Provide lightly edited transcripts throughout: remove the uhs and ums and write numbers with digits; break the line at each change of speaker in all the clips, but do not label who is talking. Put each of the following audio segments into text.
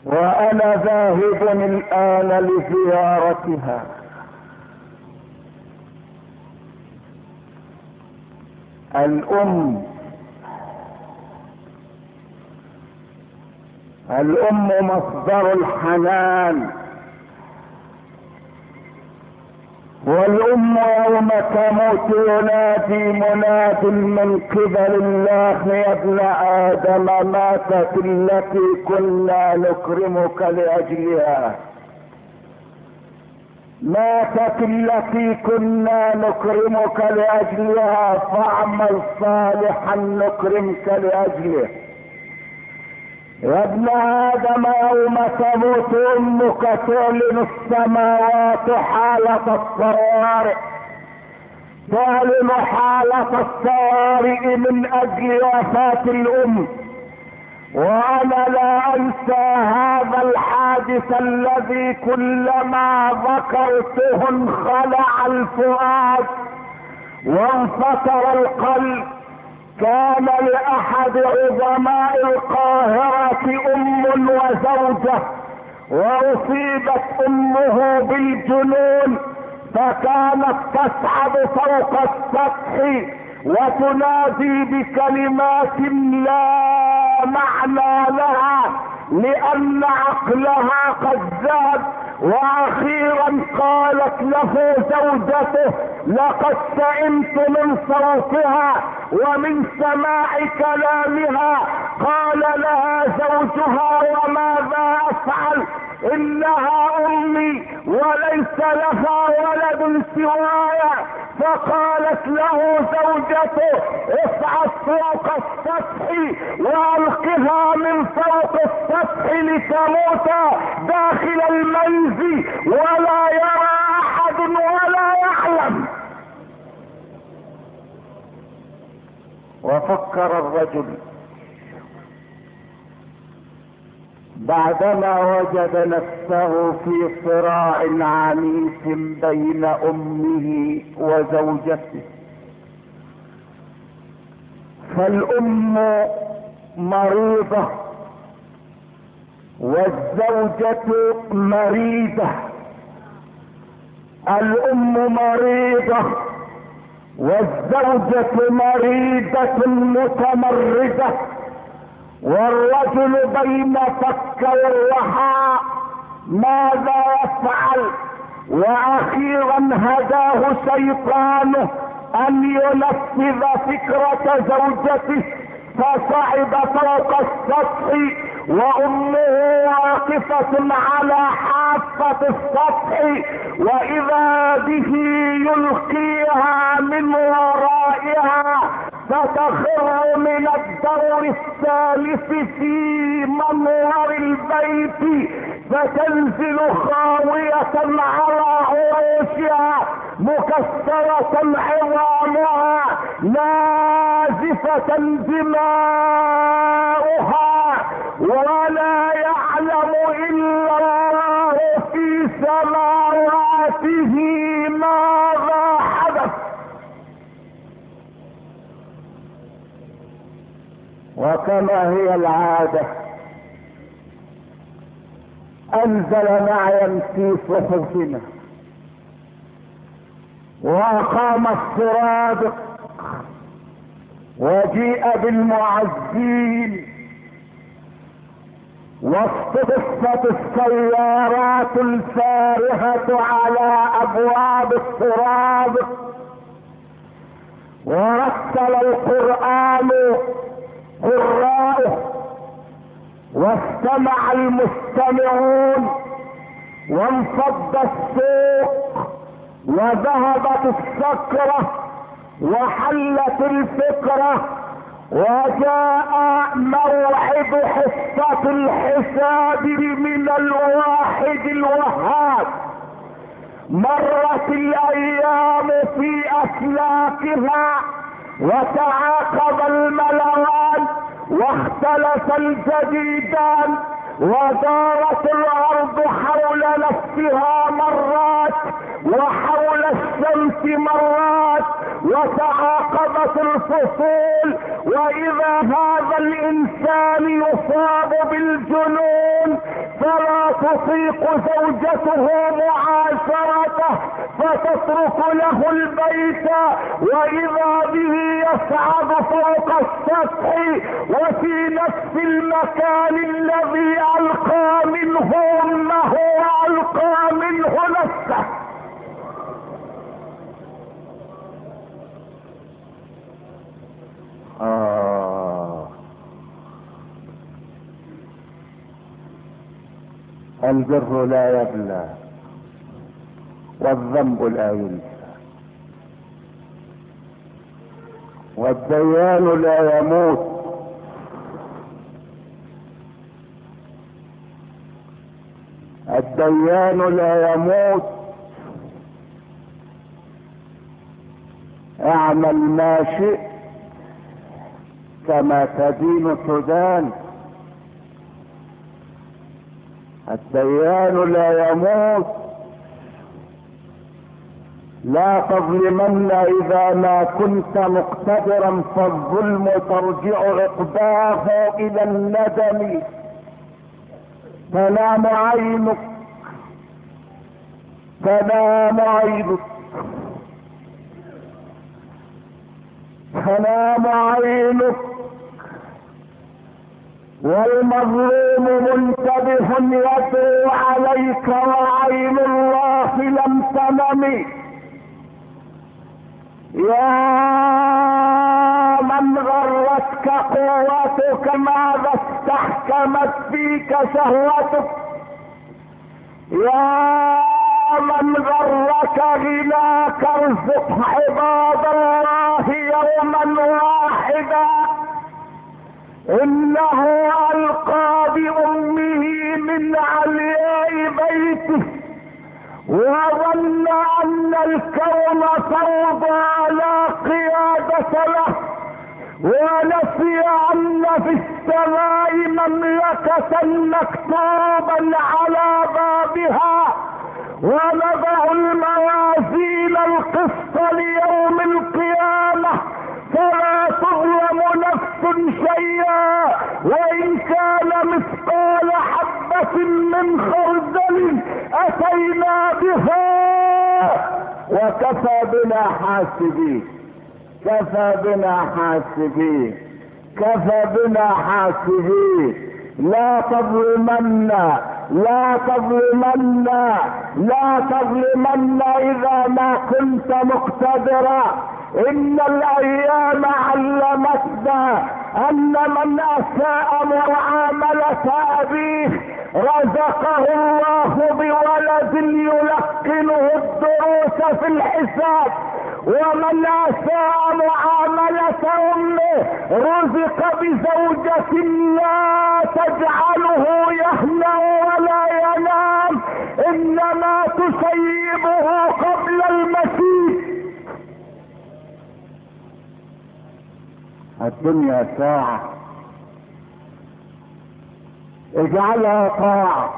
وانا ذاهب الان لزيارتها. الام مصدر الحنان، والام يوم تموت ينادي مناد من قبل الله يا ابن ادم ماتت التي كنا نكرمك لاجلها، ماتت التي كنا نكرمك لاجلها فاعمل صالحا نكرمك لاجله. يا ابن ادم يوم تموت امك تعلن السماوات حالة الطوارئ، تعلن حالة الطوارئ من اجل وفاة الام. وانا لا انسى هذا الحادث الذي كلما ذكرته انخلع الفؤاد وانفطر القلب. كان لاحد عظماء القاهرة ام وزوجة، واصيبت امه بالجنون، فكانت تصعد فوق السطح وتنادي بكلمات لا معنى لها لان عقلها قد ذهب. واخيرا قالت له زوجته لقد سئمت من صوتها ومن سماع كلامها. قال لها زوجها وماذا افعل؟ انها امي وليس لها ولد سواي. فقالت له زوجته اصعد فوق السطح والقها من فوق السطح لتموت داخل المنزل ولا يرى احد ولا يعلم. وفكر الرجل بعدما وجد نفسه في صراع عنيف بين امه وزوجته. فالام مريضة والزوجة مريضة. الام مريضة والزوجة مريضة متمردة، والرجل بين فك والرحى ماذا يفعل؟ واخيرا هداه شيطانه ان ينفذ فكرة زوجته، فصعد فوق السطح وامه واقفة على حافة السطح، واذا به يلقيها من ورائها فتخر من الدور الثالث في منور البيت فتنزل خاوية على عروشها مكسرة عظامها نازفة دماؤها، ولا يعلم الا الله في سماواته ماذا حدث. وكما هي العادة انزل نعيا في صحفنا واقام السرادق وجيء بالمعزين واصطفت السيارات الفارهة على ابواب السرادق، ورتل القرآن قراءه واستمع المستمعون وانفض السوق وذهبت السكرة وحلت الفكرة، وجاء موعد حصة الحساب من الواحد الوهاب. مرت الايام في افلاكها وتعاقب الملوان واختلف الجديدان، ودارت الارض حول نفسها مرات وحول الشمس مرات، وتعاقبت الفصول، واذا هذا الانسان يصاب بالجنون تطيق زوجته معاشرته فتترك له البيت، واذا به يصعد فوق السطح وفي نفس المكان الذي القى منه امه والقى منه نفسه. البر لا يبلى والذنب لا ينسى، والديان لا يموت، الديان لا يموت. اعمل ما شئت كما تدين تدان. الديان لا يموت. لا تظلمن اذا ما كنت مقتدرا، فالظلم ترجع عقباه الى الندم. تنام عينك، تنام عينك، تنام عينك، والمظلوم منتبه يدعو عليك وعين الله لم تنم. يا من غرتك قوتك ماذا استحكمت فيك شهوتك؟ يا من غرك غناك ارزق عباد الله يوما واحدا. انه القى بامه من علياء بيته وظن ان الكون فوضى لا قيادة له، ونسي ان في السماء مملكة مكتوبا على بابها. ونضع الموازين القسط ليوم القيامة فلا تظلم نفس شيئا، وان كان مثقال حبة من خردل اتينا بها وكفى بنا حاسبين. كفى بنا حاسبين، كفى بنا حاسبين. لا تظلمن، لا تظلمن، لا تظلمن اذا ما كنت مقتدرا. ان الايام علمتنا ان من اساء معاملة ابيه رزقه الله بولد يلقنه الدروس في الحساب، ومن اساء معاملة امه رزق بزوجة لا تجعله يهنأ ولا ينام، انما تسيبه قبل المسيح. الدنيا ساعة اجعلها طاعة.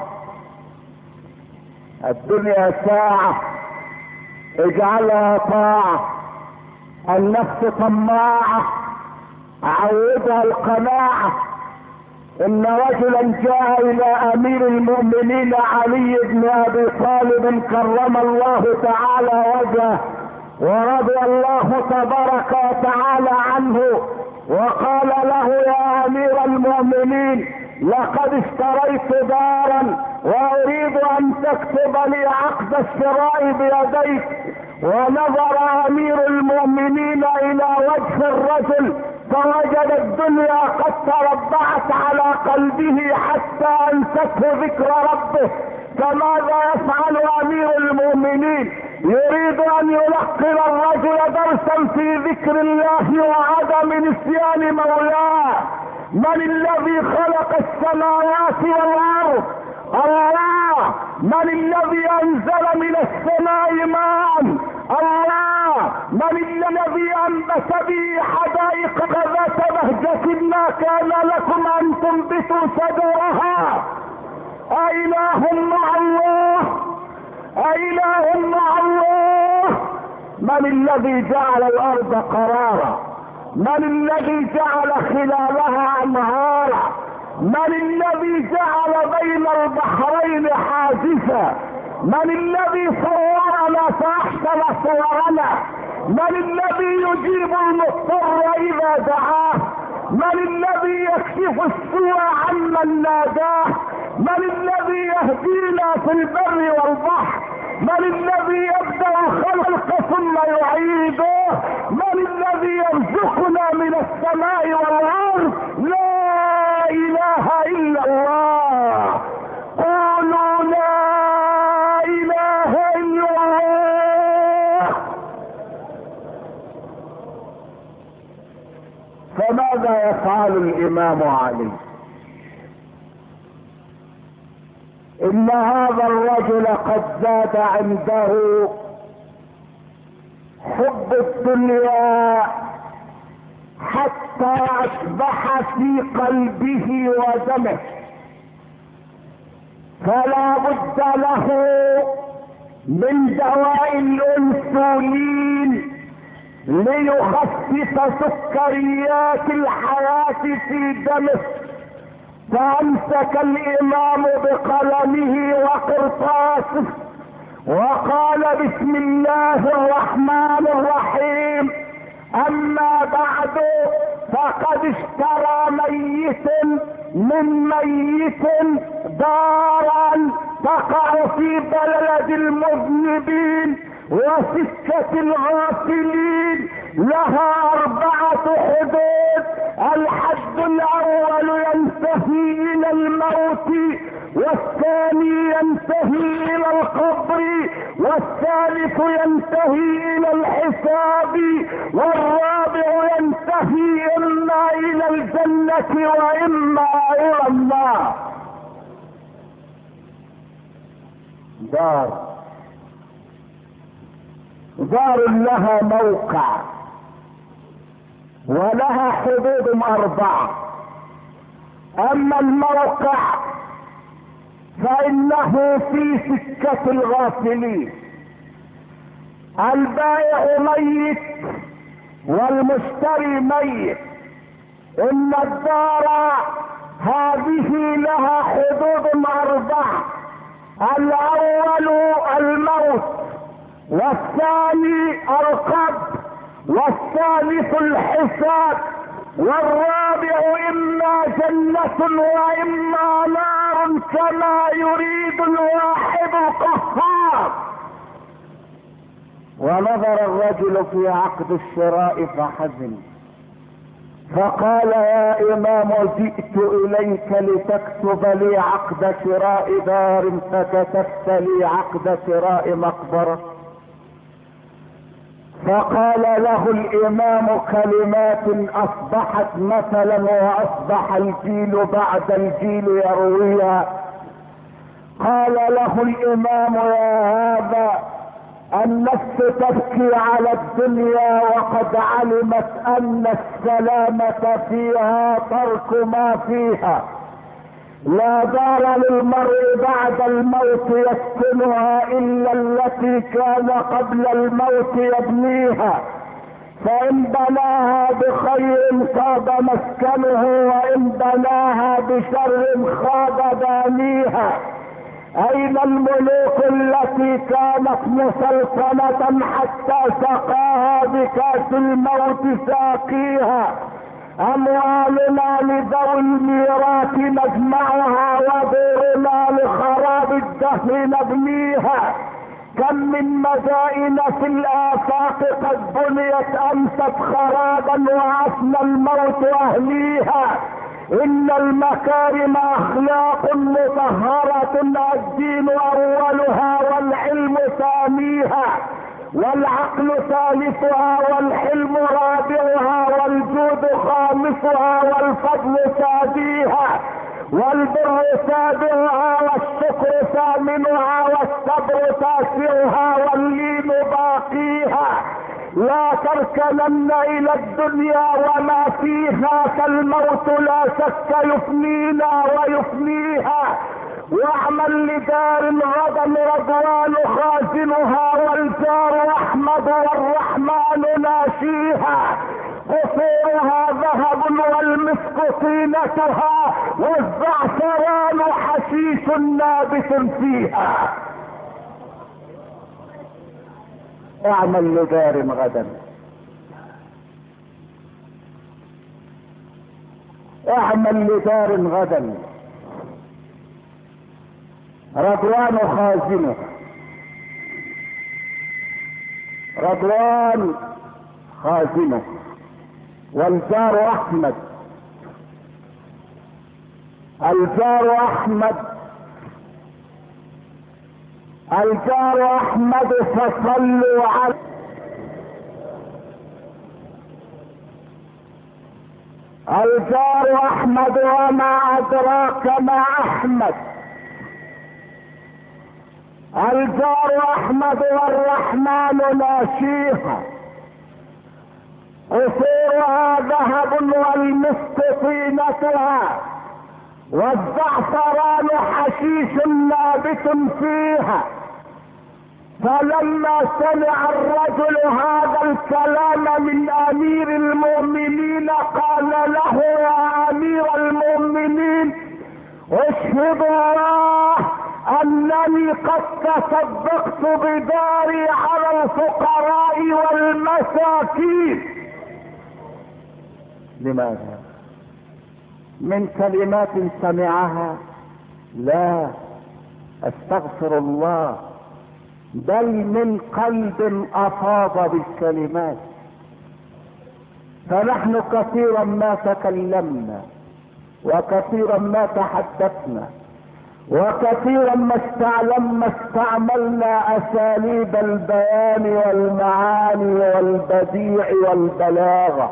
الدنيا ساعة اجعلها طاعة. النفس طماعة عودها القناعة. ان رجلا جاء الى امير المؤمنين علي بن ابي طالب كرم الله تعالى وجهه ورضي الله تبارك وتعالى عنه، وقال له يا امير المؤمنين لقد اشتريت دارا واريد ان تكتب لي عقد الشراء بيديك. ونظر امير المؤمنين الى وجه الرجل فوجد الدنيا قد تربعت على قلبه حتى انسته ذكر ربه. فماذا يفعل امير المؤمنين؟ يريد ان يلقن الرجل درسا في ذكر الله وعدم نسيان مولاه. من الذي خلق السماوات والارض؟ الله. من الذي انزل من السماء ماء؟ الله. من الذي انبت به حدائق ذات بهجة ما كان لكم ان تنبتوا شجرها؟ أإله مع الله؟ أإله مع الله؟ من الذي جعل الارض قرارا؟ من الذي جعل خلالها انهارا؟ من الذي جعل بين البحرين حاجزا؟ من الذي صورنا فاحسن صورنا؟ من الذي يجيب المضطر اذا دعاه؟ من الذي يكشف السوء عمن ناداه؟ من الذي يهدينا في البر والبحر؟ من الذي يبدأ الخلق ثم يعيده؟ من الذي يرزقنا من السماء والارض؟ لا اله الا الله. قولوا لا اله الا الله. فماذا يفعل الامام علي؟ ان هذا الرجل قد زاد عنده حب الدنيا حتى اصبح في قلبه ودمه، فلا بد له من دواء الانسولين ليخفف سكريات الحياة في دمه. فامسك الامام بقلمه وقرطاسه وقال بسم الله الرحمن الرحيم. اما بعد فقد اشترى ميت من ميت دارا تقع في بلد المذنبين وسكة الغافلين، لها 4 حدود. الحد الاول ينتهي الى الموت، والثاني ينتهي الى القبر، والثالث ينتهي الى الحساب، والرابع ينتهي اما الى الجنة واما الى النار. دار لها موقع ولها حدود 4. اما الموقع فانه في سكة الغافلين، البائع ميت والمشتري ميت. ان الدار هذه لها حدود 4. الاول الموت، والثاني القبر، والثالث الحساب، والرابع اما جنة واما نار كما يريد الواحد القهار. ونظر الرجل في عقد الشراء فحزن، فقال يا امام جئت اليك لتكتب لي عقد شراء دار فكتبت لي عقد شراء مقبرة. فقال له الامام كلمات اصبحت مثلا واصبح الجيل بعد الجيل يرويها. قال له الامام يا هذا النفس تبكي على الدنيا وقد علمت ان السلامة فيها ترك ما فيها. لا دار للمرء بعد الموت يسكنها الا التي كان قبل الموت يبنيها، فان بناها بخير طاب مسكنه وان بناها بشر خاب بانيها. اين الملوك التي كانت مسلطنة حتى سقاها بكاس الموت ساقيها؟ اموالنا لذوي الميراث نجمعها ودورنا لخراب الدهر نبنيها. كم من مدائن في الافاق قد بنيت امست خرابا وعفن الموت اهليها. ان المكارم اخلاق مطهرة الدين اولها والعلم ثانيها، والعقل ثالثها والحلم رابعها والجود خامسها والفضل ساديها والبر سابعها والشكر ثامنها والصبر تاسعها واللين باقيها. لا تركنن الى الدنيا وما فيها فالموت لا شك يفنينا ويفنيها. واعمل لدار غدا رضوان خازنها والجار احمد والرحمن ناشيها. قصورها ذهب والمسك طينتها والزعفران حشيش نابت فيها. اعمل لدار غدا، اعمل لدار غدا. رضوان خازنه، رضوان خازنه. والجار احمد، الجار احمد، الجار احمد فصلوا على الجار احمد. وما ادراك ما احمد؟ الجار احمد والرحمن ناشيها، قصورها ذهب والمسك طينتها، والزعفران حشيش نابت فيها. فلما سمع الرجل هذا الكلام من امير المؤمنين قال له: يا امير المؤمنين، اشهد الله انني قد تصدقت بداري على الفقراء والمساكين. لماذا؟ من كلمات سمعها؟ لا، استغفر الله، بل من قلب افاض بالكلمات. فنحن كثيرا ما تكلمنا، وكثيرا ما تحدثنا، وكثيرا ما استعملنا اساليب البيان والمعاني والبديع والبلاغه،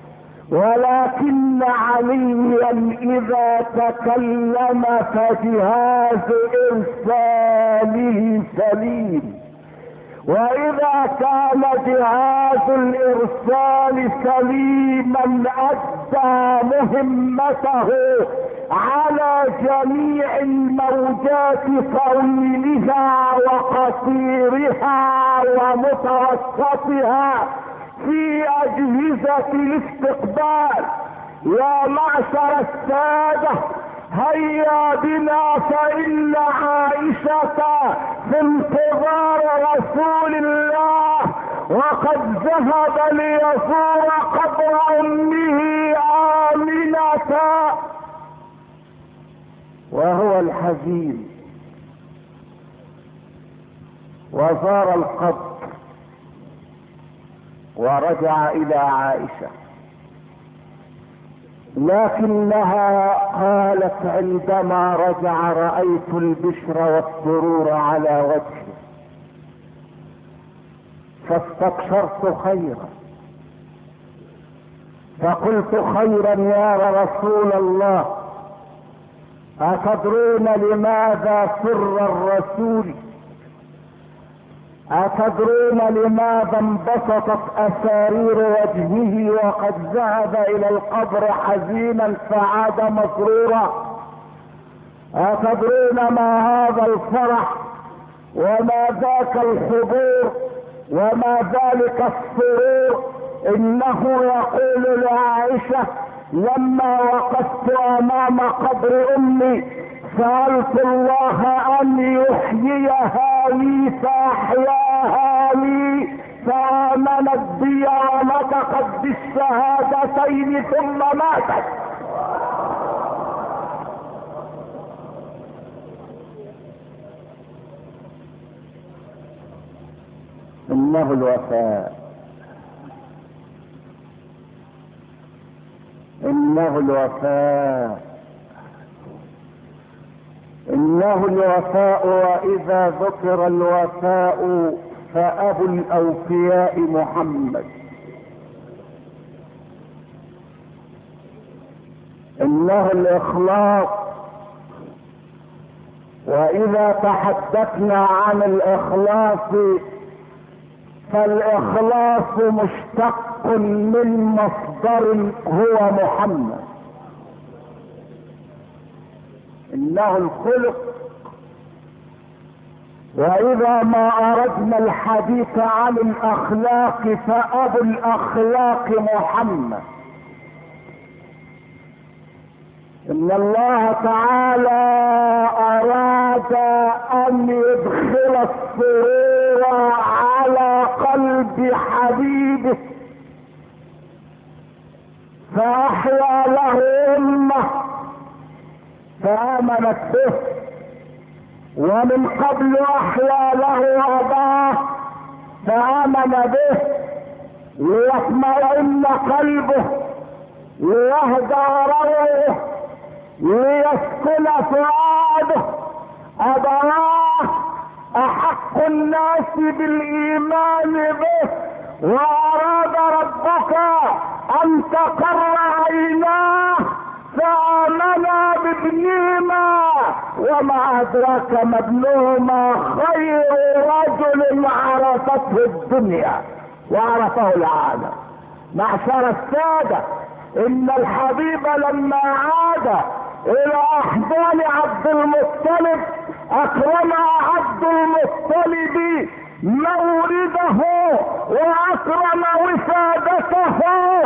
ولكن عليا اذا تكلم فجهاز ارساله سليم، واذا كان جهاز الارسال سليما ادى مهمته على جميع الموجات طويلها وقصيرها ومتوسطها في اجهزة الاستقبال. يا معشر السادة، هيا بنا فإن عائشة في انتظار رسول الله، وقد ذهب ليزور قبر أمه آمنة وهو الحزين، وزار القبر ورجع إلى عائشة، لكنها قالت: عندما رجع رأيت البشر والسرور على وجهه، فاستبشرت خيرا، فقلت: خيرا يا رسول الله، أتدرون لماذا سر الرسول؟ أتدرون لماذا انبسطت أسارير وجهه وقد ذهب إلى القبر حزينا فعاد مسرورا؟ أتدرون ما هذا الفرح وما ذاك الحضور وما ذلك السرور؟ إنه يقول لعائشة: لما وقفت أمام قبر أمي سألت الله أن يحييها لي فأحياها لي، فآمنت بي ونطقت بالشهادتين ثم ماتت. إنه الوفاء، إنه الوفاء، إنه الوفاء. وإذا ذكر الوفاء فأبو الأوفياء محمد. إنه الإخلاص. وإذا تحدثنا عن الإخلاص فالإخلاص مشتق من مصدر هو محمد. إنه الخلق. وإذا ما أردنا الحديث عن الأخلاق فأبو الأخلاق محمد. إن الله تعالى أراد ان يدخل السرور على قلب حبيبه، فاحيا له امه فامنت به، ومن قبل احيا له اباه فامن به، ليطمئن قلبه، ليهدى روعه، ليسكن فؤاده. أبواه أحق الناس بالإيمان به، وأراد ربك أن تقر عيناه فآمنا بابنهما، وما أدراك ما ابنهما، خير رجل عرفته الدنيا وعرفه العالم. معشر السادة، إن الحبيب لما عاد إلى أحضان عبد المطلب أكرم عبد المطلب مورده وأكرم وسادته.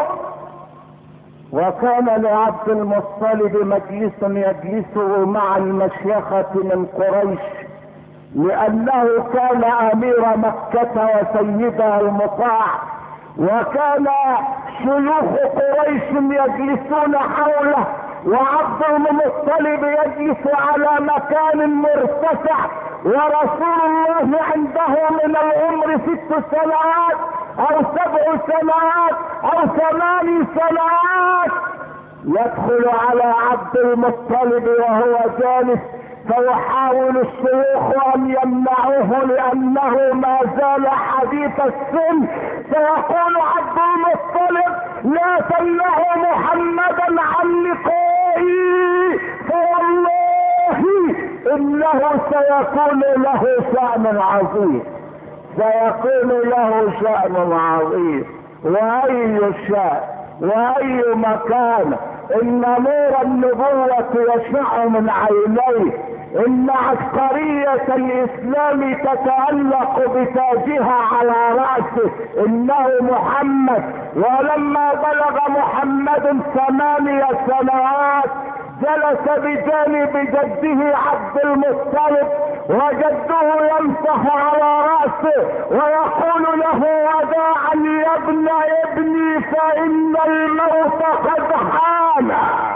وكان لعبد المطلب مجلس يجلسه مع المشيخة من قريش، لأنه كان أمير مكة وسيدها المطاع، وكان شيوخ قريش يجلسون حوله، وعبد المطلب يجلس على مكان مرتفع، ورسول الله عنده من العمر 6 سنوات او 7 سنوات او 8 سنوات. يدخل على عبد المطلب وهو جالس، فيحاول الشيوخ ان يمنعوه لانه ما زال حديث السن، فيقول عبد المطلب: لا تمنعوا محمدا عن لقائي، فوالله انه سيكون له شأن عظيم، سيكون له شأن عظيم. واي شأن واي مكان، ان نور النبوة يشع من عينيه، ان عسكرية الاسلام تتعلق بتاجها على رأسه، انه محمد. ولما بلغ محمد 8 سنوات جلس بجانب جده عبد المطلب، وجده يمسح على رأسه ويقول له: وداعا يا ابن ابني، فإن الموت قد حان.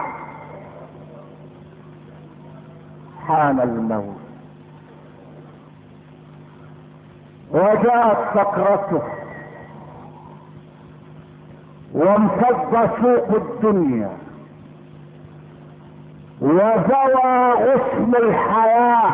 حان الموت، وجاءت سكرته، وامتد سوق الدنيا، وزوى غصن الحياة،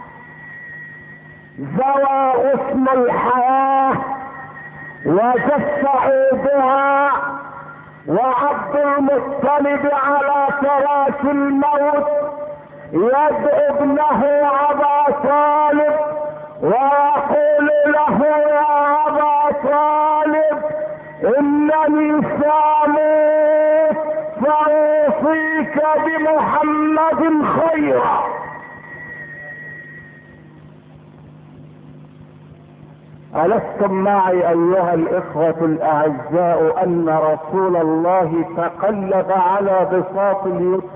زوى غصن الحياة وجف عودها، وعبد المطلب على فراش الموت يدعو ابنه ابا طالب ويقول له: يا ابا طالب، انني ساموت، فاوصيك بمحمد خيرا. ألستم معي أيها الإخوة الأعزاء أن رسول الله تقلب على بساط اليسر،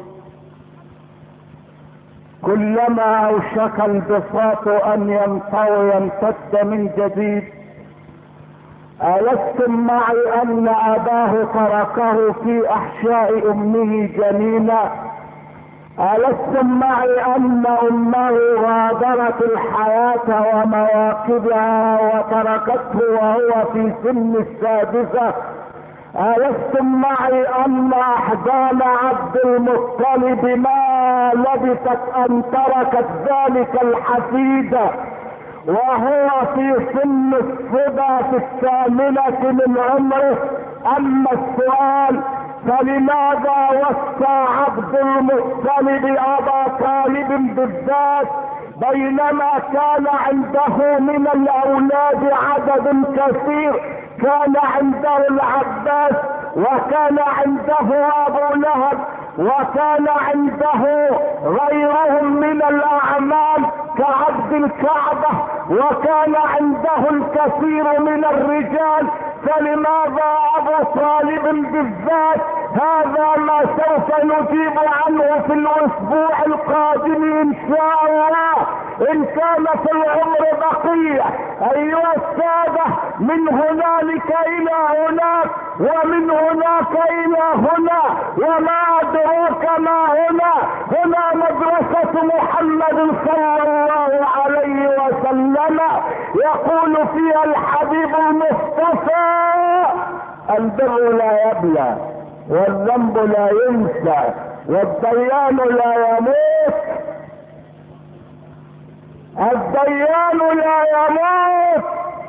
كلما أوشك البساط أن ينطوي يمتد من جديد؟ ألستم معي أن أباه تركه في أحشاء أمه جنينا؟ ألستم معي أن أمه غادرت الحياة ومواكبها وتركته وهو في سن 6؟ ألستم معي أن أحزان عبد المطلب ما لبثت أن تركت ذلك الحفيد وهو في سن الصبا في 8 من عمره؟ أما السؤال: فلماذا وصى عبد المطلب أبا طالب بالذات بينما كان عنده من الأولاد عدد كثير؟ كان عنده العباس، وكان عنده أبو لهب، وكان عنده غيرهم من الأعمام كعبد الكعبة، وكان عنده الكثير من الرجال، فلماذا أبو طالب بالذات؟ هذا ما سوف نجيب عنه في الأسبوع القادم إن شاء الله. ان كان في العمر بقية. ايها السادة، من هنالك الى هناك، ومن هناك الى هنا، وما ادراك ما هنا. هنا مدرسة محمد صلى الله عليه وسلم، يقول فيها الحبيب المصطفى: البر لا يبلى، والذنب لا ينسى، والديان لا يموت. الديان لا يموت.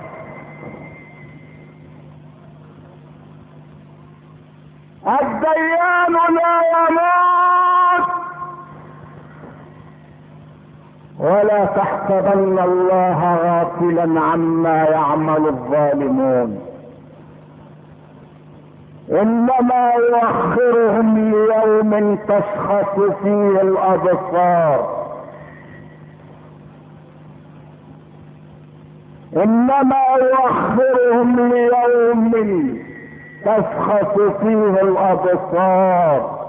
الديان لا يموت. ولا تحسبن الله غافلا عما يعمل الظالمون، انما يؤخرهم ليوم تشخص فيه الابصار. انما يؤخرهم ليوم تشخص فيه الابصار.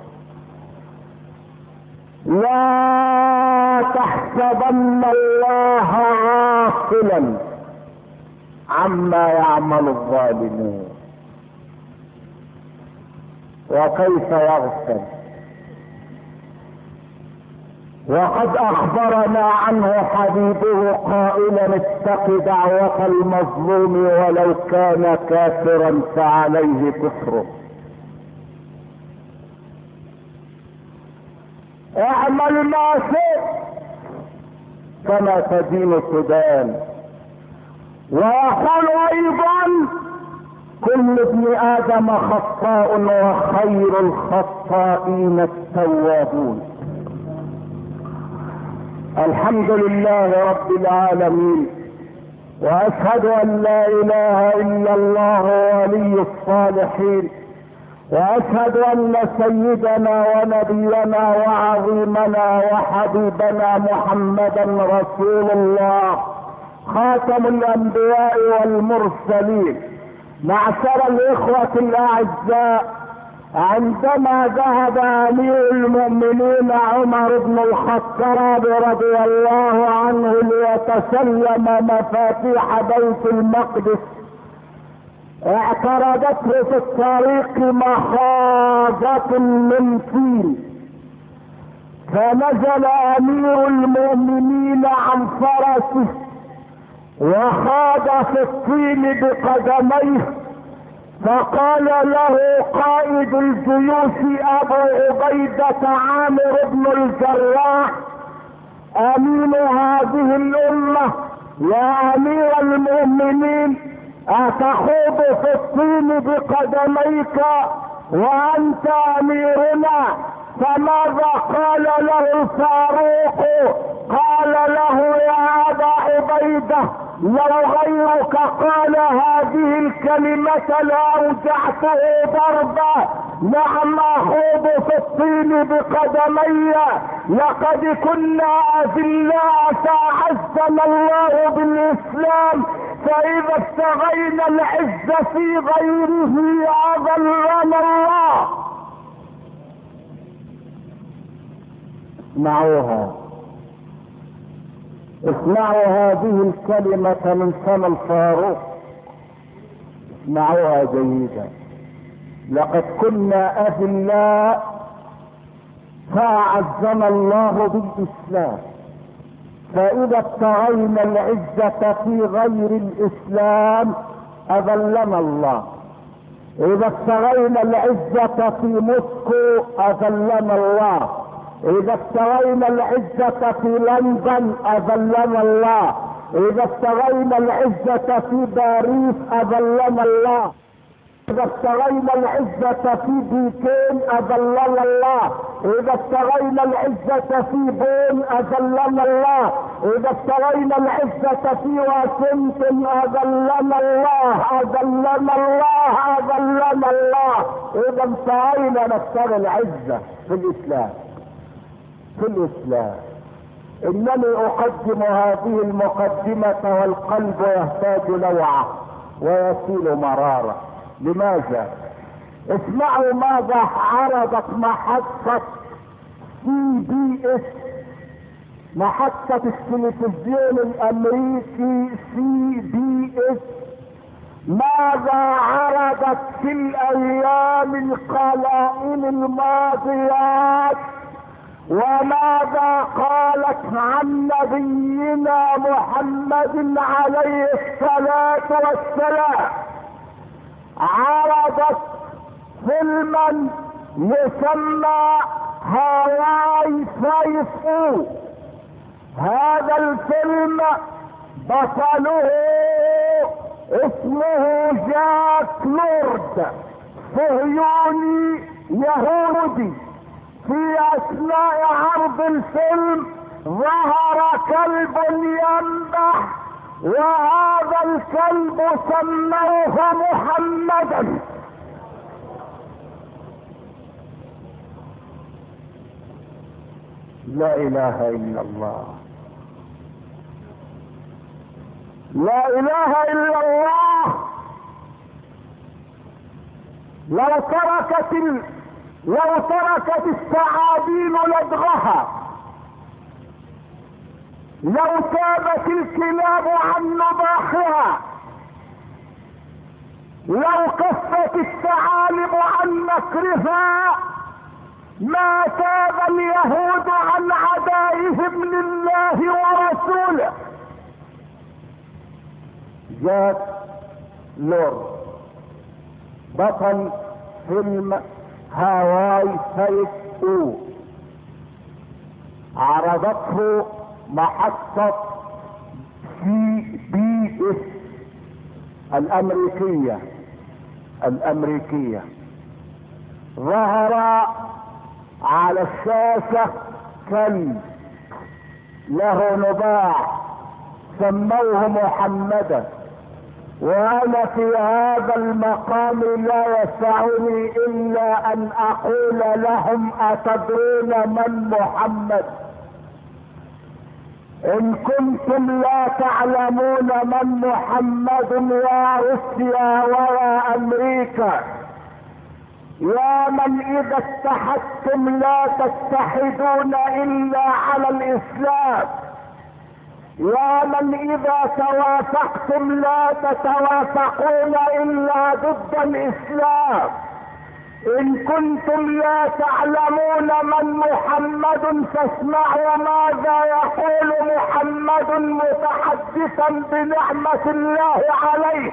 لا تحسبن الله غافلا عما يعمل الظالمون. وكيف يغفل؟ وقد اخبرنا عنه حبيبه قائلا: اتق دعوة المظلوم ولو كان كافرا فعليه كفره. اعمل ما شئت كما تدين تدان. ويقول ايضا: كل ابن ادم خطاء وخير الخطائين التوابون. الحمد لله رب العالمين، واشهد ان لا اله الا الله ولي الصالحين، واشهد ان سيدنا ونبينا وعظيمنا وحبيبنا محمدا رسول الله خاتم الانبياء والمرسلين. معشر الاخوة الاعزاء، عندما ذهب امير المؤمنين عمر بن الخطاب رضي الله عنه ليتسلم مفاتيح بيت المقدس، اعترضته في الطريق مخاضة من طين، فنزل امير المؤمنين عن فرسه وخاض في الطين بقدميه، فقال له قائد الجيوش ابو عبيدة عامر بن الجراح امين هذه الامة: يا امير المؤمنين، اتخوض في الطين بقدميك وانت اميرنا؟ فماذا قال له الفاروق؟ قال له: يا ابا عبيدة، لو غيرك قال هذه الكلمة لاوجعته ضربا. نعم، اخوض في الطين بقدمي، لقد كنا اذلاء فاعزنا الله بالاسلام، فاذا ابتغينا العز في غيره اذلنا الله. اسمعوا هذه الكلمة من فم الفاروق، اسمعوها جيدا: لقد كنا اذلاء فاعزنا الله بالاسلام، فاذا ابتغينا العزة في غير الاسلام اذلنا الله. اذا ابتغينا العزة في موسكو اذلنا الله، اذا ابتغينا العزة في لندن اذلنا الله، اذا ابتغينا العزة في باريس اذلنا الله، اذا ابتغينا العزة في بيكين اذلنا الله، اذا ابتغينا العزة في بون اذلنا الله، اذا ابتغينا العزة في واشنطن اذلنا الله، اذلنا الله، اذلنا الله. اذا انتهينا نبتغي العزة في الاسلام، في الاسلام. انني اقدم هذه المقدمة والقلب يهتاج لوعة ويسيل مرارة. لماذا؟ اسمعوا ماذا عرضت محطة CBS محطة التلفزيون الامريكي CBS ماذا عرضت في الايام القلائل الماضيات، وماذا قالت عن نبينا محمد عليه الصلاة والسلام. عرضت فيلما يسمى هاواي 5. هذا الفيلم بطله اسمه جاك لورد، صهيوني يهودي. في اثناء عرض الفيلم ظهر كلب ينبح، وهذا الكلب سموه محمدا. لا اله الا الله، لا اله الا الله. لو تركت الثعابين لدغها، لو تابت الكلاب عن نباحها، لو كفت الثعالب عن مكرها، ما تاب اليهود عن عدائهم لله ورسوله. جاك لورد بطل فيلم هاواي 5 عرضته محطة CBS الامريكية. ظهر على الشاشة كلب له نباع سموه محمدا. وانا في هذا المقام لا يسعني الا ان اقول لهم: اتدرون من محمد؟ ان كنتم لا تعلمون من محمد يا روسيا ويا امريكا، يا من اذا اتحدتم لا تتحدون الا على الاسلام، يا من اذا توافقتم لا تتوافقون الا ضد الاسلام، ان كنتم لا تعلمون من محمد فاسمعوا ماذا يقول محمد متحدثا بنعمة الله عليه.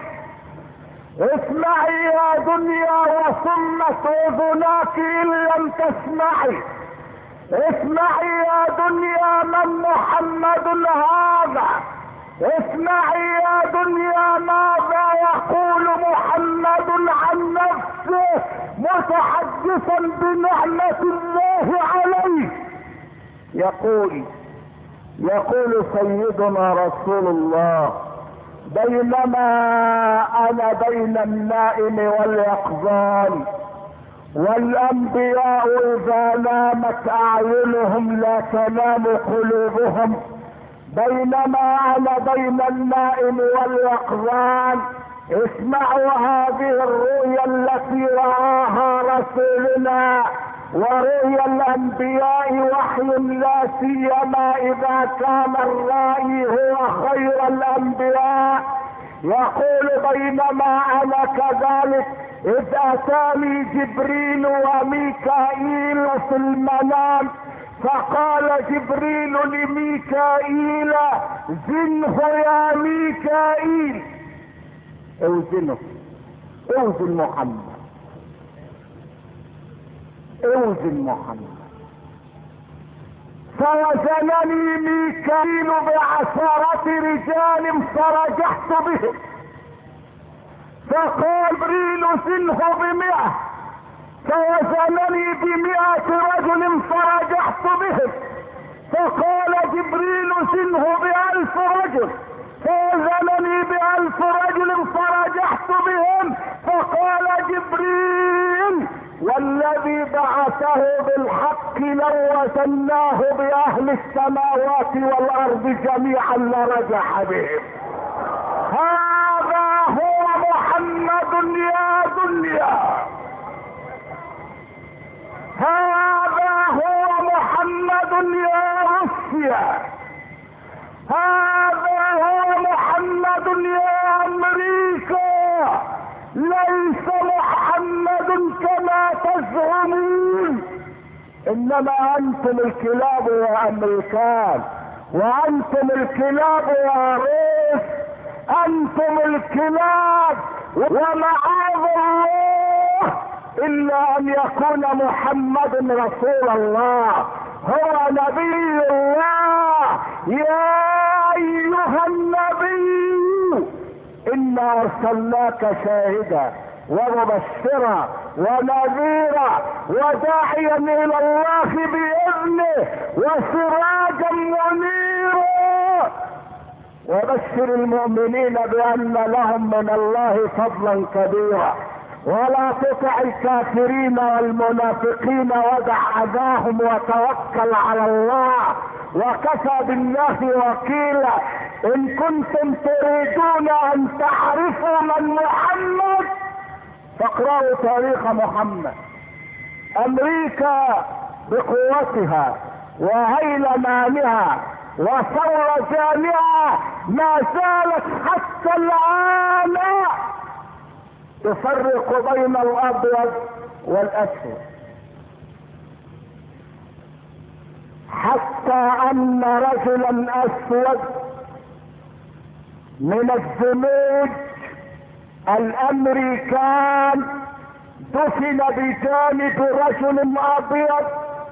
اسمعي يا دنيا وصمت اذناك ان لم تسمعي. اسمعي يا دنيا من محمد هذا. اسمعي يا دنيا ماذا يقول محمد عن نفسه متحدثا بنعمة الله عليه. يقول سيدنا رسول الله: بينما انا بين النائم واليقظان، والانبياء اذا نامت اعينهم لا تنام قلوبهم، بينما انا بين النائم واليقظان، اسمعوا هذه الرؤيا التي رآها رسولنا ورؤيا الانبياء وحي، لا سيما اذا كان الرائي هو خير الانبياء. يقول: بينما انا كذلك اذ اتاني جبريل وميكائيل في المنام، فقال جبريل لميكائيل: زنه يا ميكائيل. اوزنه، اوزن محمد، اوزن محمد. فوزنني ميكائيل بعشرة رجال فرجحت بهم، فقال جبريل: زنه ب100، فوزنني ب100 رجل فرجحت بهم، فقال جبريل: زنه ب1000 رجل، فوزنني ب1000 رجل فرجحت بهم، فقال جبريل: والذي بعثه بالحق لو وزناه باهل السماوات والارض جميعا لرجح بهم. هذا هو محمد يا دنيا، هذا هو محمد يا روسيا. هذا هو محمد يا امريكا، ليس محمد كما تزعمون، انما انتم الكلاب يا امريكان، وانتم الكلاب يا روس، انتم الكلاب، ومعاذ الله الا ان يكون محمد رسول الله، هو نبي الله. يا ايها النبي انا ارسلناك شاهدا ومبشرا ونذيرا وداعيا الى الله باذنه وسراجا منيرا، وبشر المؤمنين بان لهم من الله فضلا كبيرا، ولا تطع الكافرين والمنافقين ودع اذاهم وتوكل على الله وكفى بالله وكيلا. ان كنتم تريدون ان تعرفوا من محمد فاقرأوا تاريخ محمد. امريكا بقوتها وهيلمانها وثورجانها ما زالت حتى الان تفرق بين الابيض والاسود، حتى ان رجلا اسود من الزنوج الامريكان دفن بجانب رجل ابيض،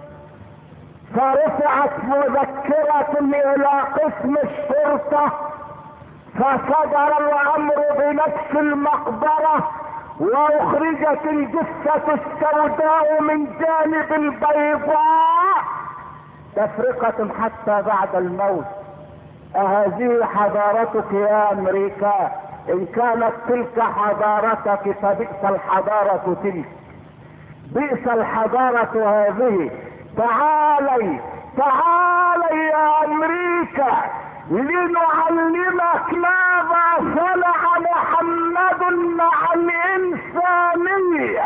فرفعت مذكرة الى قسم الشرطة، فصدر الامر بنفس المقبرة، واخرجت الجثة السوداء من جانب البيضاء تفرقة حتى بعد الموت. اهذه حضارتك يا امريكا؟ ان كانت تلك حضارتك فبئس الحضارة تلك، بئس الحضارة هذه. تعالي تعالي يا امريكا لنعلمك ماذا صنع محمد مع الانسانية.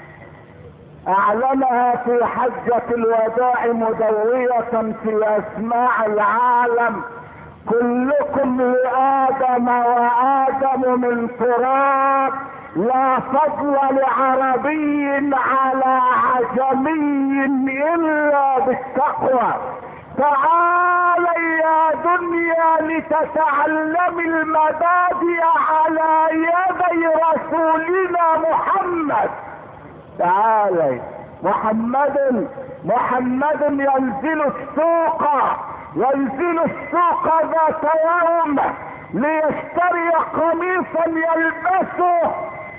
اعلنها في حجة الوداع مدوية في اسماع العالم: كلكم لآدم وآدم من تراب، لا فضل لعربي على عجمي إلا بالتقوى. تعالي يا دنيا لتتعلم المبادئ على يدي رسولنا محمد. تعالي. محمد ينزل السوق ذات يوم ليشتري قميصا يلبسه،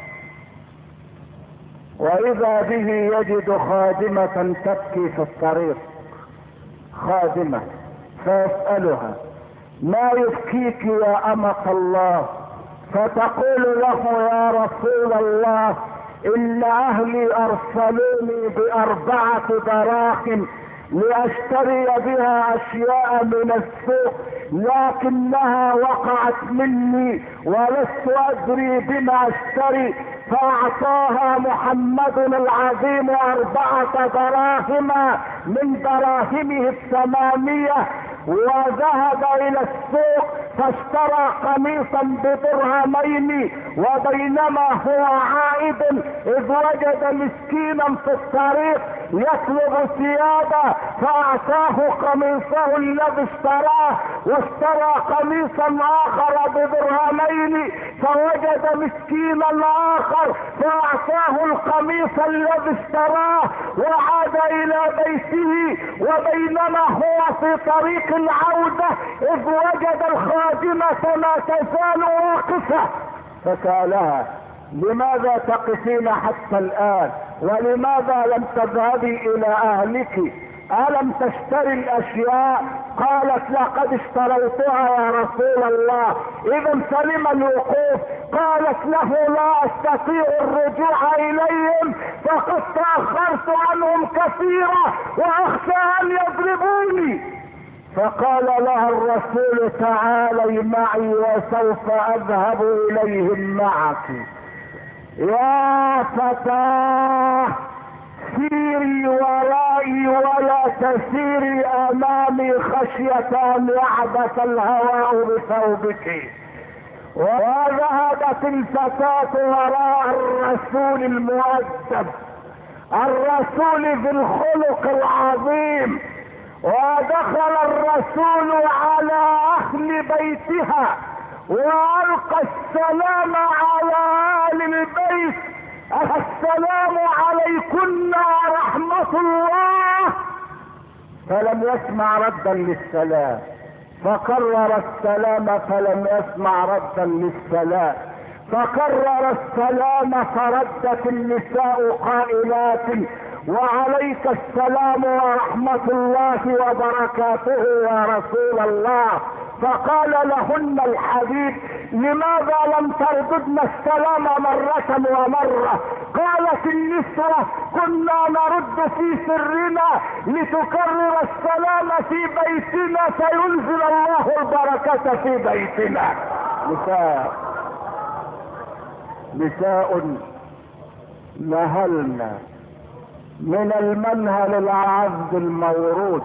واذا به يجد خادمة تبكي في الطريق، خادمة، فيسألها: ما يبكيك يا أمة الله؟ فتقول له: يا رسول الله، ان اهلي ارسلوني ب4 دراهم لاشتري بها اشياء من السوق، لكنها وقعت مني ولست ادري بما اشتري. فاعطاها محمد العظيم 4 دراهم من دراهمه 8، وذهب الى السوق فاشترى قميصا ب2 درهم، وبينما هو عائد اذ وجد مسكينا في الطريق يطلب ثيابه، فاعطاه قميصه الذي اشتراه، واشترى قميصا اخر ب2 درهم، فوجد مسكينا اخر فاعطاه القميص الذي اشتراه، وعاد الى بيته، وبينما هو في طريق العودة اذ وجد الخادمة ما تزال واقفة، فسألها: لماذا تقفين حتى الآن؟ ولماذا لم تذهبي إلى أهلك؟ ألم تشتري الأشياء؟ قالت: لقد اشتريتها يا رسول الله. إذا فلم الوقوف؟ قالت له: لا أستطيع الرجوع إليهم، فقد تأخرت عنهم كثيرا وأخشى أن يضربوني. فقال لها الرسول: تعالي معي وسوف أذهب إليهم معك. يا فتاة، سيري ورائي ولا تسيري امامي خشية ان يعبث الهواء بثوبك. وذهبت الفتاة وراء الرسول المؤدب، الرسول ذي الخلق العظيم، ودخل الرسول على اهل بيتها والقى السلام على اهل البيت: السلام عليكن ورحمة الله. فلم يسمع ردا للسلام، فكرر السلام فلم يسمع ردا للسلام، فكرر السلام فردت النساء قائلات: وعليك السلام ورحمة الله وبركاته يا رسول الله. فقال لهن الحبيب: لماذا لم ترددن السلام مرة ومرة؟ قالت النسوة: كنا نرد في سرنا، لتكرر السلام في بيتنا فينزل الله البركة في بيتنا. نساء نهلنا من المنهل العذب المورود،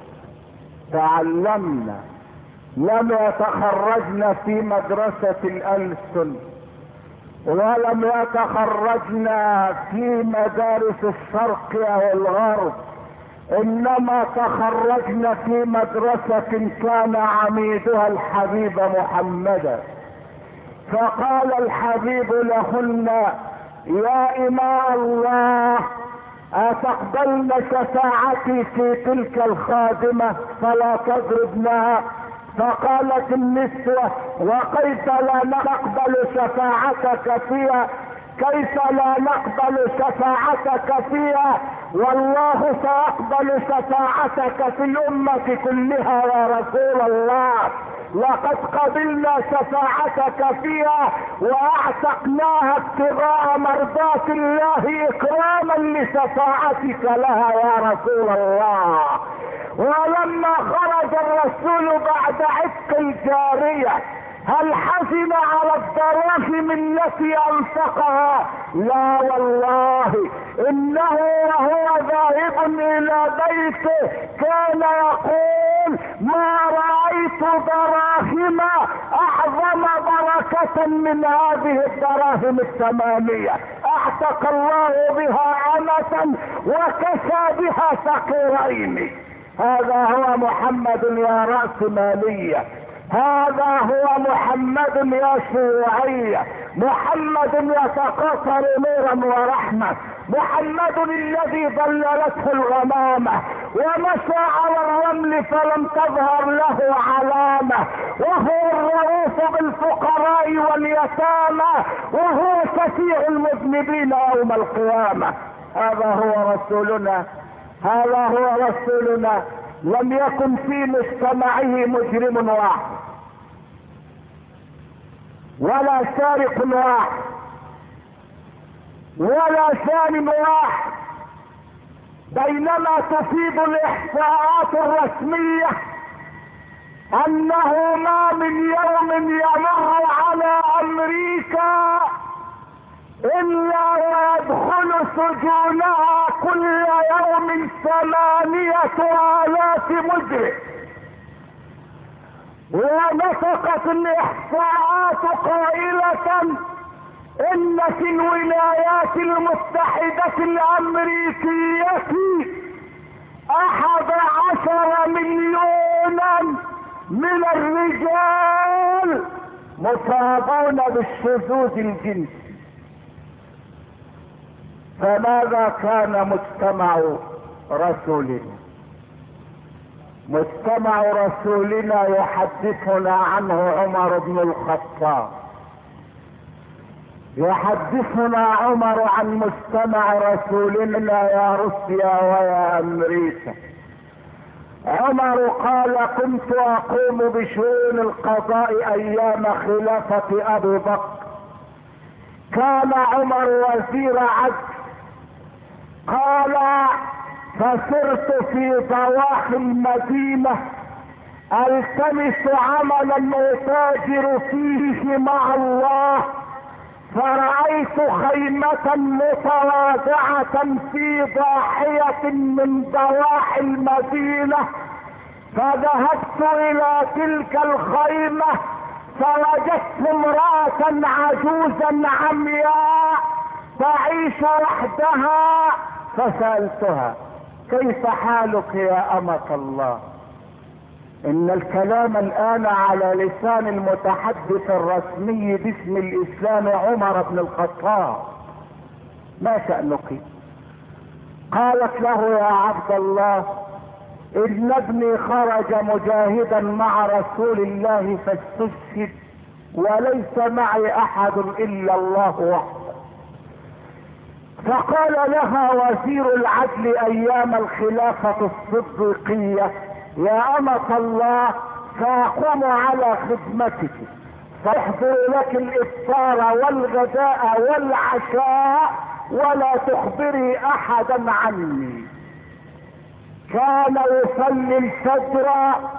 تعلمنا، لم يتخرجن في مدرسة الألسن، ولم يتخرجن في مدارس الشرق او الغرب، انما تخرجن في مدرسة كان عميدها الحبيب محمدا. فقال الحبيب لهن: يا إماء الله، أتقبلن شفاعتي في تلك الخادمة فلا تضربنها؟ فقالت النسوة: وكيف لا نقبل شفاعتك فيها؟ كيف لا نقبل شفاعتك فيها؟ والله سيقبل شفاعتك في الأمة كلها يا رسول الله. لقد قبلنا شفاعتك فيها واعتقناها ابتغاء مرضات الله اكراما لشفاعتك لها يا رسول الله. ولما خرج الرسول بعد عتق الجارية هل حزن على الدراهم التي انفقها؟ لا والله، انه وهو ذاهب الى بيته كان يقول: ما رأيت دراهم اعظم بركة من هذه الدراهم الثمانية، اعتق الله بها أمة وكسى بها فقيرين. هذا هو محمد يا رأس مالية، هذا هو محمد يا شيوعية، محمد يتقاطر نورا ورحمة، محمد الذي ظللته الغمامة ومشى على الرمل فلم تظهر له علامة، وهو الرؤوف بالفقراء واليتامى، وهو شفيع المذنبين يوم القيامة. هذا هو رسولنا، هذا هو رسولنا. لم يكن في مجتمعه مجرم واحد ولا سارق واحد ولا ثان واحد، بينما تفيد الاحصاءات الرسمية انه ما من يوم يمر على امريكا الا ويدخل سجونها كل يوم 8,000 مجرم. ونطقت الاحصاءات قائلة ان في الولايات المتحدة الامريكية 11 مليونا من الرجال مصابون بالشذوذ الجنسي. فماذا كان مجتمع رسولنا؟ مجتمع رسولنا يحدثنا عنه عمر بن الخطاب، يحدثنا عمر عن مجتمع رسولنا يا روسيا ويا امريكا. عمر قال: كنت اقوم بشؤون القضاء ايام خلافة ابي بكر، كان عمر وزير عدل. قال: فسرت في ضواحي المدينة التمس عملا اتاجر فيه مع الله، فرأيت خيمة متواضعة في ضاحية من ضواحي المدينة، فذهبت الى تلك الخيمة فوجدت امرأة عجوزا عمياء تعيش وحدها، فسألتها كيف حالك يا أمة الله؟ ان الكلام الان على لسان المتحدث الرسمي باسم الاسلام عمر بن الخطاب. ما شأنك؟ قالت له يا عبد الله ان ابني خرج مجاهدا مع رسول الله فاستشهد وليس معي احد الا الله وحده. فقال لها وزير العدل ايام الخلافة الصديقية يا أمة الله سأقوم على خدمتك، سأحضر لك الإفطار والغداء والعشاء ولا تخبري أحدا عني. كان يصلي الفجر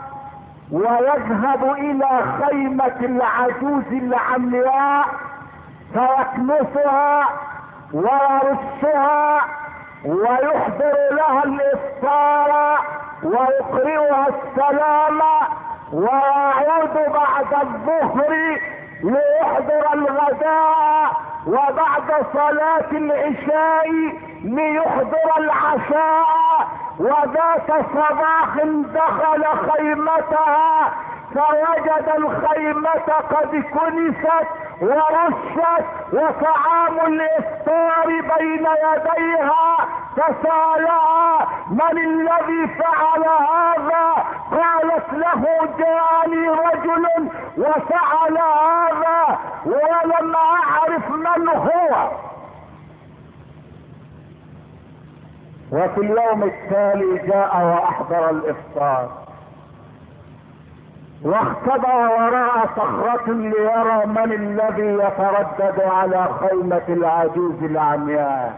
ويذهب إلى خيمة العجوز العمياء فيكنسها ويرشها ويحضر لها الإفطار ويقرئها السلام، ويعود بعد الظهر ليحضر الغداء، وبعد صلاة العشاء ليحضر العشاء. وذات صباح دخل خيمتها فوجد الخيمة قد كنست ورشت وطعام الافطار بين يديها، فسألها من الذي فعل هذا؟ قالت له جاءني رجل وفعل هذا ولم اعرف من هو. وفي اليوم التالي جاء واحضر الافطار واختبأ وراء صخرة ليرى من الذي يتردد على خيمة العجوز العمياء،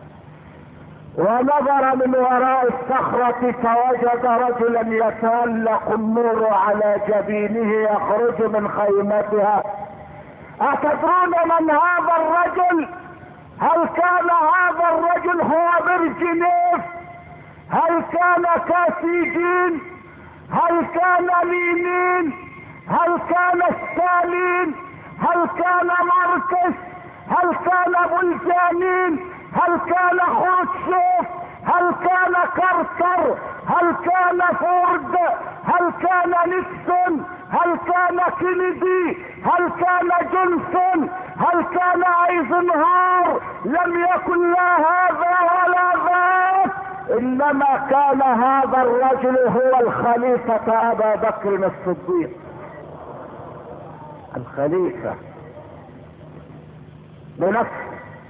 ونظر من وراء الصخرة فوجد رجلا يتألق النور على جبينه يخرج من خيمتها. أتدرون من هذا الرجل؟ هل كان هذا الرجل هو برجنيف؟ هل كان كاسيجين؟ هل كان لينين؟ هل كان ستالين؟ هل كان ماركس؟ هل كان بولجانين؟ هل كان خروتشوف؟ هل كان كارتر؟ هل كان فورد؟ هل كان نيكسون؟ هل كان كينيدي؟ هل كان جونسون؟ هل كان ايزنهاور؟ لم يكن لا هذا ولا ذاك، انما كان هذا الرجل هو الخليفة ابا بكر الصديق. الخليفة بنفسه.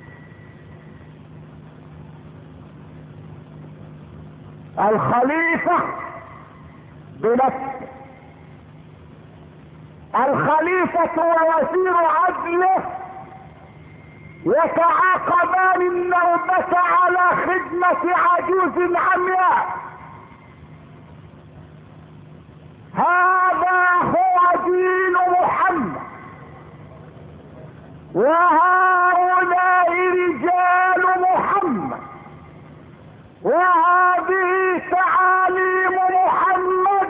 الخليفة بنفسه. الخليفة ووزير عدله يتعاقبان النوبة على خدمة عجوز عمياء. هذا هو دين محمد، وهؤلاء رجال محمد، وهذه تعاليم محمد.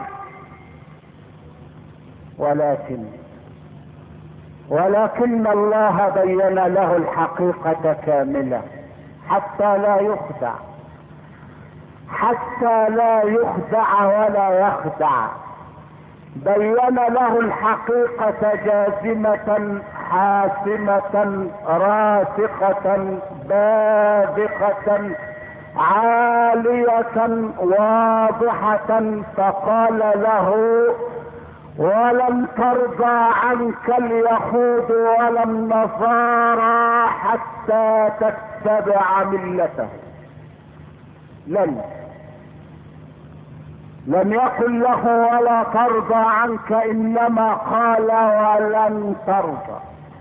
ولكن الله بين له الحقيقة كاملة حتى لا يخدع، حتى لا يخدع ولا يخدع. بين له الحقيقة جازمة حاسمة راسخة بازخة عالية واضحة، فقال له ولن ترضى عنك اليهود ولا النصارى حتى تتبع ملته. لم يقل له ولا ترضى عنك، انما قال ولن ترضى.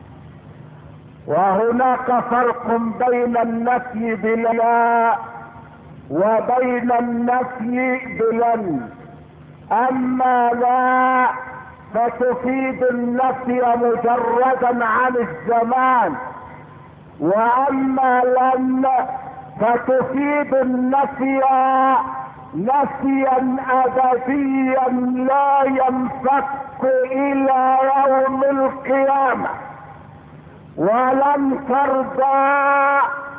وهناك فرق بين النفي بلا وبين النفي بلن. اما لا فتفيد النفي مجردا عن الزمان، واما لن فتفيد النفي نفيا ابديا لا ينفك الى يوم القيامة. ولن ترضى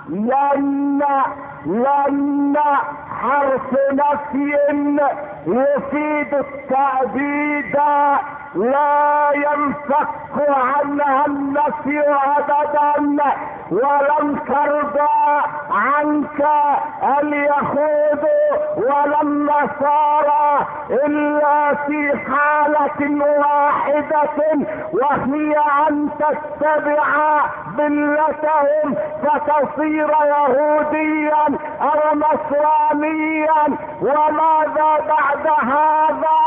لن حرف نفي يفيد التأبيد لا ينفك عنها النفي ابدا. ولن ترضى عنك اليهود ولا النصارى الا في حالة واحدة، وهي ان تتبع ملتهم فتصير يهوديا او نصرانيا. وماذا بعد هذا؟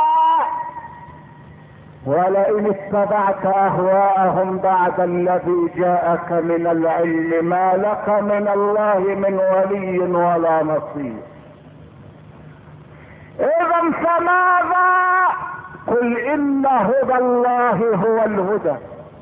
ولئن اتبعت اهواءهم بعد الذي جاءك من العلم ما لك من الله من ولي ولا نصير. اذا فماذا؟ قل ان هدى الله هو الهدى.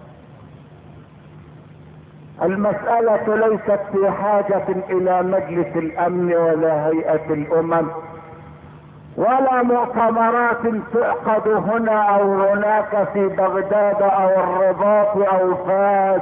المسألة ليست في حاجة الى مجلس الامن ولا هيئة الامم ولا مؤتمرات تعقد هنا او هناك في بغداد او الرباط او فاس.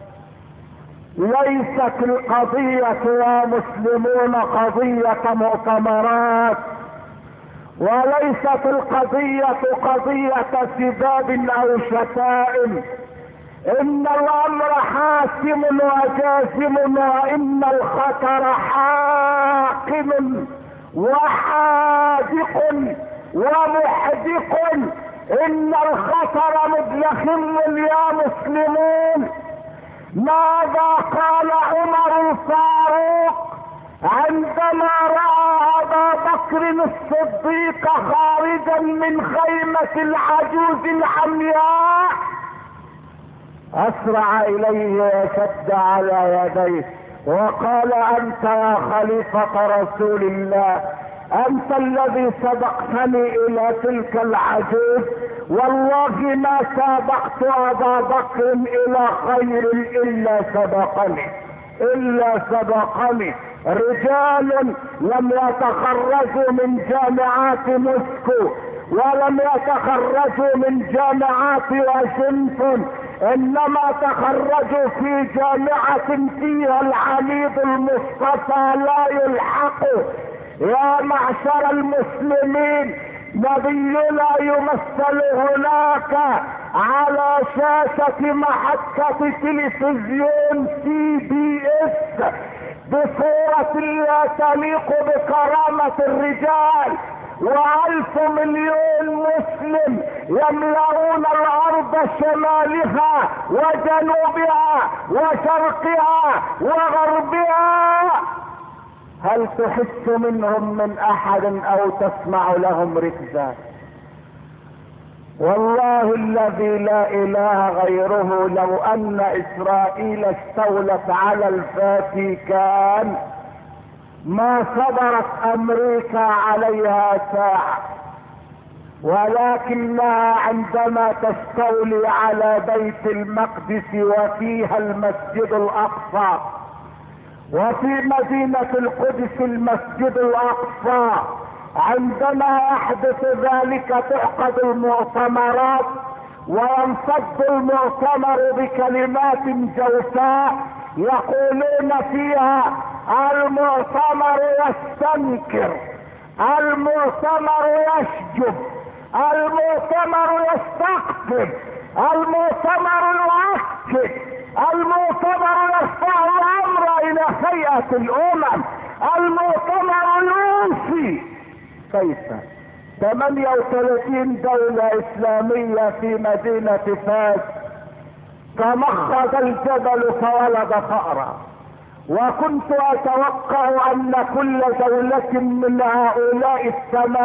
ليست القضية يا مسلمون قضية مؤتمرات، وليست القضية قضية سباب او شتائم. ان الامر حاسم وجازم وان الخطر حاقم وحاذق ومحدق. ان الخطر مدلخم يا مسلمون. ماذا قال عمر الفاروق عندما راى ابا بكر الصديق خارجا من خيمة العجوز العمياء؟ اسرع اليه وشد على يديه وقال انت يا خليفة رسول الله، انت الذي سبقتني الى تلك العجوز، والله ما سابقت ابا بكر الى خير الا سبقني رجال لم يتخرجوا من جامعات موسكو ولم يتخرجوا من جامعات واشنطن، انما تخرجوا في جامعة فيها العميد المصطفى لا يلحق. يا معشر المسلمين، نبينا يمثل هناك على شاشة محطة تلفزيون CBS بصورة لا تليق بكرامة الرجال، و1,000 مليون مسلم يملؤون الارض شمالها وجنوبها وشرقها وغربها. هل تحس منهم من احد او تسمع لهم ركزا؟ والله الذي لا اله غيره لو ان اسرائيل استولت على الفاتيكان ما صبرت امريكا عليها ساعة، ولكنها عندما تستولي على بيت المقدس وفيها المسجد الاقصى، وفي مدينة القدس المسجد الاقصى، عندما يحدث ذلك تعقد المؤتمرات وينصد المؤتمر بكلمات جوفاء يقولون فيها المؤتمر يستنكر، المؤتمر يشجب، المؤتمر يستقطب، المؤتمر يؤكد، المؤتمر يرفع الامر الى هيئة الامم، المؤتمر يوصي. كيف 38 دولة اسلامية في مدينة فاس تمخض الجبل فولد فأرا، وكنت اتوقع ان كل دولة من هؤلاء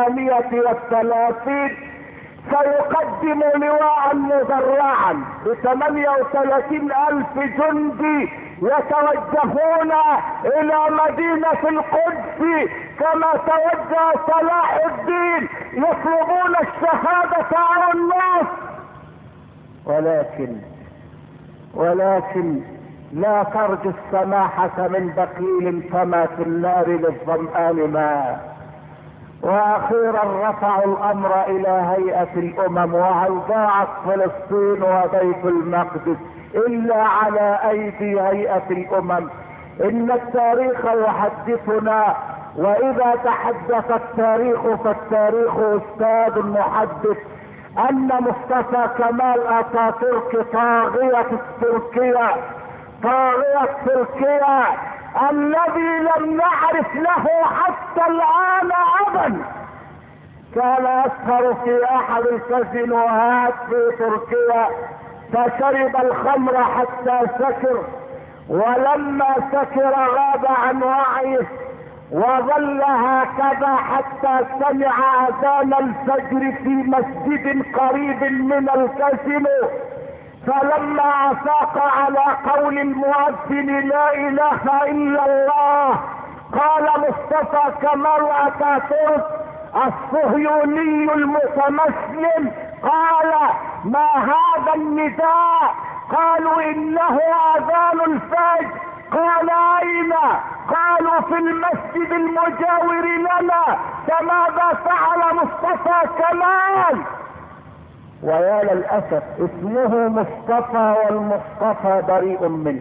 38 سيقدم لواء مدرعا ب38,000 جندي يتوجهون الى مدينة القدس كما توجه صلاح الدين يطلبون الشهادة على الناس. ولكن لا ترجو السماحة من بخيل فما في النار للظمآن ماء. واخيرا رفعوا الامر الى هيئة الامم، وهل ضاعت فلسطين وبيت المقدس الا على ايدي هيئة الامم؟ ان التاريخ يحدثنا، واذا تحدث التاريخ فالتاريخ استاذ محدث، ان مصطفى كمال اتاتورك طاغية تركيا، طاغية تركيا الذي لم نعرف له حتى الان ابا، كان يسهر في احد الكازينوهات في تركيا، فشرب الخمر حتى سكر، ولما سكر غاب عن وعيه، وظل هكذا حتى سمع اذان الفجر في مسجد قريب من الكازينو، فلما افاق على قول المؤذن لا اله الا الله، قال مصطفى كمال اتاتورك الصهيوني المتمسلم، قال ما هذا النداء؟ قالوا انه اذان الفجر. قال اين؟ قالوا في المسجد المجاور لنا. فماذا فعل مصطفى كمال؟ ويا للأسف اسمه مصطفى والمصطفى بريء منه.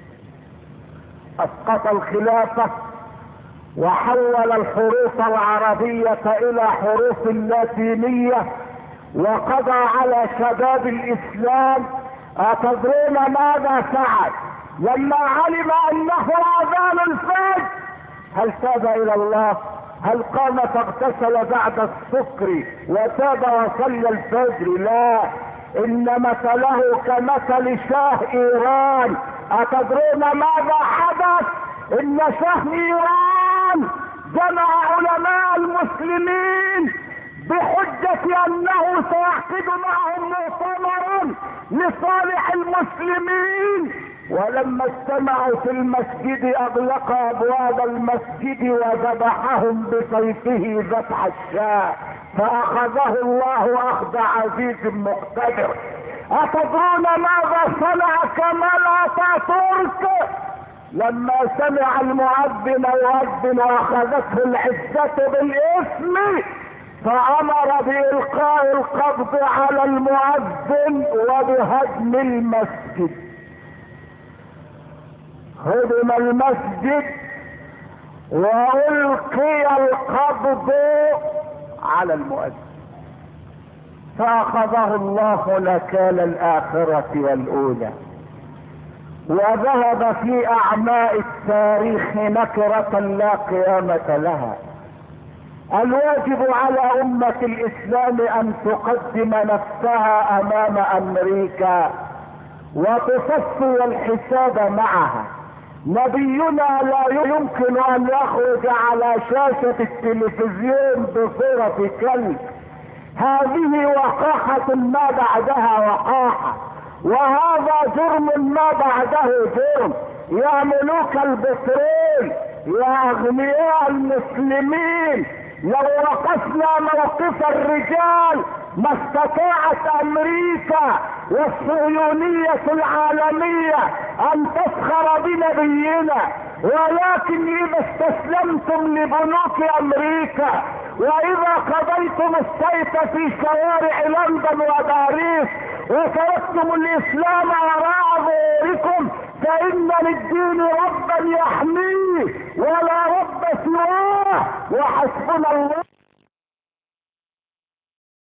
اسقط الخلافة وحول الحروف العربية الى حروف لاتينية، وقضى على شباب الاسلام. اتدرون ماذا فعل لما علم انه اذان الفجر؟ هل تاب الى الله؟ هل قام فاغتسل بعد السكر وتاب وصلى الفجر؟ لا، ان مثله كمثل شاه ايران. اتدرون ماذا حدث؟ ان شاه ايران جمع علماء المسلمين بحجة انه سيعقد معهم مؤتمرا لصالح المسلمين، ولما اجتمعوا في المسجد اغلق ابواب المسجد وذبحهم بسيفه ذبح الشاة، فاخذه الله اخذ عزيز مقتدر. اتدرون ماذا صنع كمال اتاتورك؟ لما سمع المؤذن يؤذن واخذته العزة بالاسم، فامر بالقاء القبض على المؤذن وبهدم المسجد. هدم المسجد والقي القبض على المؤذن، فاخذه الله نكال الاخرة والاولى، وذهب في اعماء التاريخ نكرة لا قيامة لها. الواجب على امة الاسلام ان تقدم نفسها امام امريكا وتصفي الحساب معها. نبينا لا يمكن ان يخرج على شاشة التلفزيون بصورة كلب، هذه وقاحة ما بعدها وقاحة، وهذا جرم ما بعده جرم. يا ملوك البترول، يا اغنياء المسلمين، لو وقفنا موقف الرجال ما استطاعت امريكا والصهيونية العالمية ان تسخر بنبينا، ولكن اذا استسلمتم لبنوك امريكا، واذا قضيتم السيف في شوارع لندن وباريس وتركتم الاسلام وراء ظهوركم، فان للدين ربا يحميه ولا رب سواه، وحسبنا الله